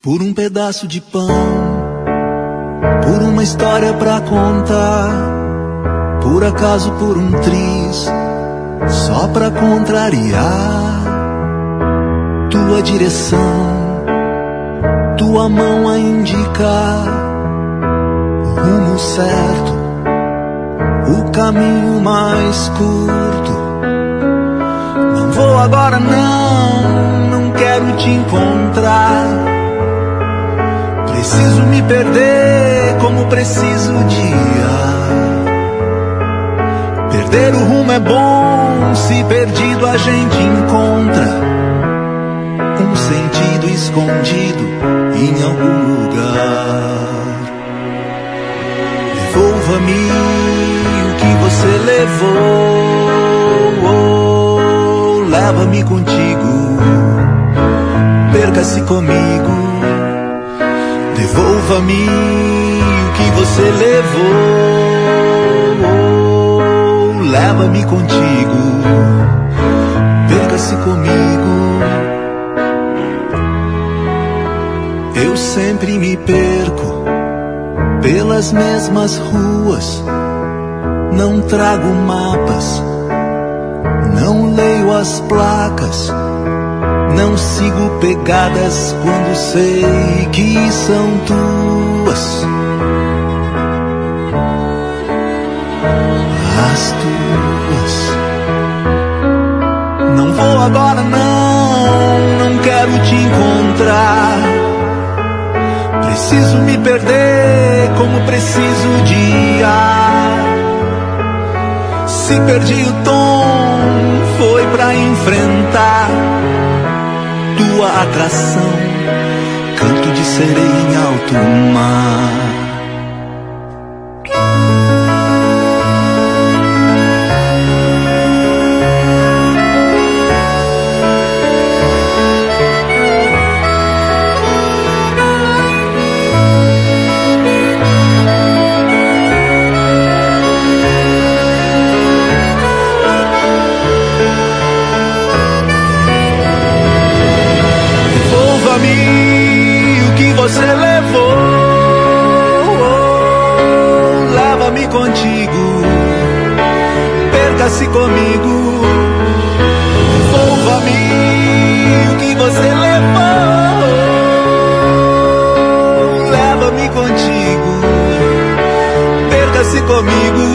Por um pedaço de pão, por uma história pra contar, por acaso por um triz, só pra contrariar. Tua direção, tua mão a indicar o rumo certo, o caminho mais curto. Não vou agora não quero te encontrar. Preciso me perder como preciso de ar. Perder o rumo é bom, se perdido a gente encontra um sentido escondido em algum lugar. Devolva-me o que você levou, leva-me contigo, perca-se comigo. Devolva-me o que você levou, leva-me contigo, perca-se comigo. Eu sempre me perco pelas mesmas ruas, não trago mapas, não leio as placas, não sigo pegadas quando sei que são tuas. As tuas. Não vou agora não quero te encontrar. Preciso me perder como preciso de ar. Se perdi o tom, foi pra enfrentar tua atração, canto de sereia em alto mar. O que você levou, leva-me contigo, perca-se comigo. Devolva-me o que você levou, leva-me contigo, perca-se comigo.